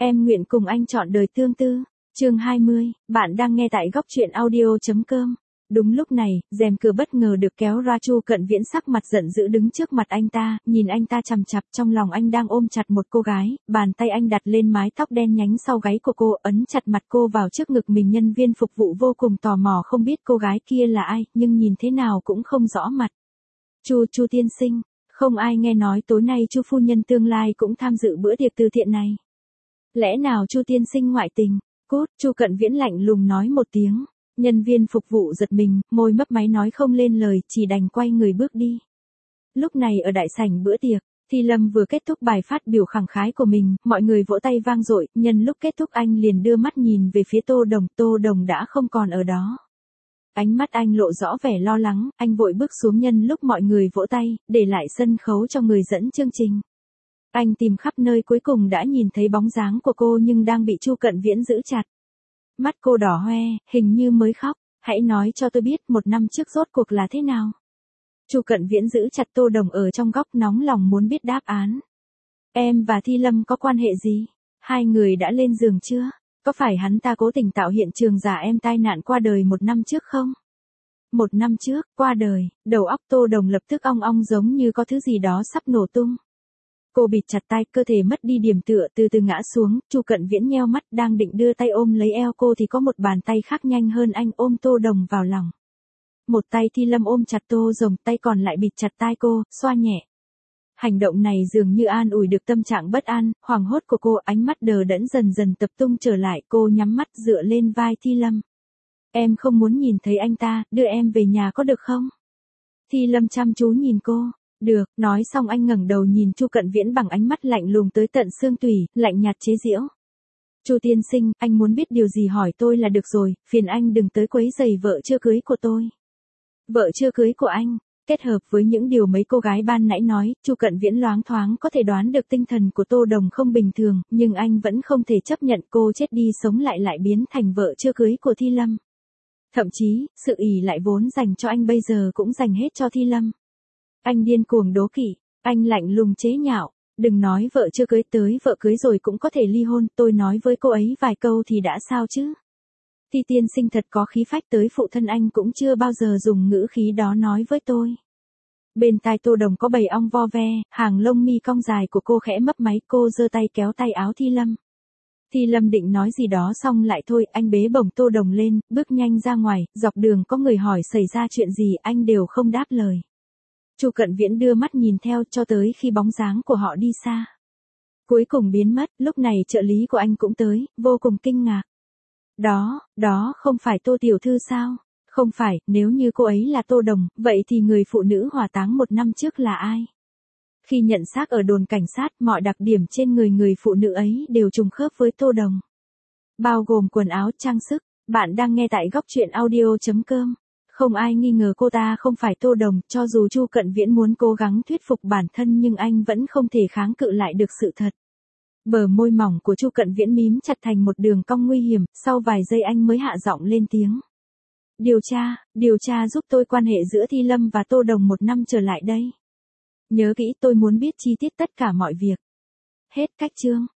Em nguyện cùng anh chọn đời tương tư. Chương 20, bạn đang nghe tại góc truyện audio.com. Đúng lúc này, rèm cửa bất ngờ được kéo ra. Chu Cận Viễn sắc mặt giận dữ đứng trước mặt anh ta, nhìn anh ta chằm chằm, trong lòng anh đang ôm chặt một cô gái, bàn tay anh đặt lên mái tóc đen nhánh sau gáy của cô, ấn chặt mặt cô vào trước ngực mình. Nhân viên phục vụ vô cùng tò mò không biết cô gái kia là ai, nhưng nhìn thế nào cũng không rõ mặt. Chu tiên sinh, không ai nghe nói tối nay Chu phu nhân tương lai cũng tham dự bữa tiệc từ thiện này. Lẽ nào Chu tiên sinh ngoại tình? Cút, Chu Cận Viễn lạnh lùng nói một tiếng. Nhân viên phục vụ giật mình, môi mấp máy nói không lên lời, chỉ đành quay người bước đi. Lúc này ở đại sảnh bữa tiệc, Thi Lâm vừa kết thúc bài phát biểu khẳng khái của mình, mọi người vỗ tay vang dội. Nhân lúc kết thúc anh liền đưa mắt nhìn về phía Tô Đồng đã không còn ở đó. Ánh mắt anh lộ rõ vẻ lo lắng, anh vội bước xuống nhân lúc mọi người vỗ tay, để lại sân khấu cho người dẫn chương trình. Anh tìm khắp nơi cuối cùng đã nhìn thấy bóng dáng của cô nhưng đang bị Chu Cận Viễn giữ chặt. Mắt cô đỏ hoe, hình như mới khóc. Hãy nói cho tôi biết 1 năm trước rốt cuộc là thế nào. Chu Cận Viễn giữ chặt Tô Đồng ở trong góc, nóng lòng muốn biết đáp án. Em và Thi Lâm có quan hệ gì? Hai người đã lên giường chưa? Có phải hắn ta cố tình tạo hiện trường giả em tai nạn qua đời 1 năm trước không? 1 năm trước, qua đời, đầu óc Tô Đồng lập tức ong ong giống như có thứ gì đó sắp nổ tung. Cô bịt chặt tay, cơ thể mất đi điểm tựa, từ từ ngã xuống. Chu Cận Viễn nheo mắt, đang định đưa tay ôm lấy eo cô thì có một bàn tay khác nhanh hơn anh ôm Tô Đồng vào lòng. Một tay Thi Lâm ôm chặt Tô Đồng, tay còn lại bịt chặt tai cô, xoa nhẹ. Hành động này dường như an ủi được tâm trạng bất an, hoảng hốt của cô. Ánh mắt đờ đẫn dần dần tập trung trở lại, cô nhắm mắt dựa lên vai Thi Lâm. Em không muốn nhìn thấy anh ta, đưa em về nhà có được không? Thi Lâm chăm chú nhìn cô. Được, nói xong anh ngẩng đầu nhìn Chu Cận Viễn bằng ánh mắt lạnh lùng tới tận xương tủy, lạnh nhạt chế giễu. Chu tiên sinh, anh muốn biết điều gì hỏi tôi là được rồi, phiền anh đừng tới quấy rầy vợ chưa cưới của tôi. Vợ chưa cưới của anh, kết hợp với những điều mấy cô gái ban nãy nói, Chu Cận Viễn loáng thoáng có thể đoán được tinh thần của Tô Đồng không bình thường, nhưng anh vẫn không thể chấp nhận cô chết đi sống lại biến thành vợ chưa cưới của Thi Lâm. Thậm chí, sự ỷ lại vốn dành cho anh bây giờ cũng dành hết cho Thi Lâm. Anh điên cuồng đố kỵ, anh lạnh lùng chế nhạo, đừng nói vợ chưa cưới, tới vợ cưới rồi cũng có thể ly hôn, tôi nói với cô ấy vài câu thì đã sao chứ. Thi tiên sinh thật có khí phách, tới phụ thân anh cũng chưa bao giờ dùng ngữ khí đó nói với tôi. Bên tai Tô Đồng có bầy ong vo ve, hàng lông mi cong dài của cô khẽ mấp máy, cô giơ tay kéo tay áo Thi Lâm. Thi Lâm định nói gì đó xong lại thôi, anh bế bổng Tô Đồng lên, bước nhanh ra ngoài, dọc đường có người hỏi xảy ra chuyện gì anh đều không đáp lời. Chu Cận Viễn đưa mắt nhìn theo cho tới khi bóng dáng của họ đi xa. Cuối cùng biến mất, lúc này trợ lý của anh cũng tới, vô cùng kinh ngạc. Đó không phải Tô tiểu thư sao? Không phải, nếu như cô ấy là Tô Đồng, vậy thì người phụ nữ hỏa táng 1 năm trước là ai? Khi nhận xác ở đồn cảnh sát, mọi đặc điểm trên người phụ nữ ấy đều trùng khớp với Tô Đồng. Bao gồm quần áo, trang sức. Bạn đang nghe tại góc truyện audio.com. Không ai nghi ngờ cô ta không phải Tô Đồng, cho dù Chu Cận Viễn muốn cố gắng thuyết phục bản thân nhưng anh vẫn không thể kháng cự lại được sự thật. Bờ môi mỏng của Chu Cận Viễn mím chặt thành một đường cong nguy hiểm, sau vài giây anh mới hạ giọng lên tiếng. Điều tra giúp tôi quan hệ giữa Thi Lâm và Tô Đồng 1 năm trở lại đây. Nhớ kỹ, tôi muốn biết chi tiết tất cả mọi việc. Hết cách chương.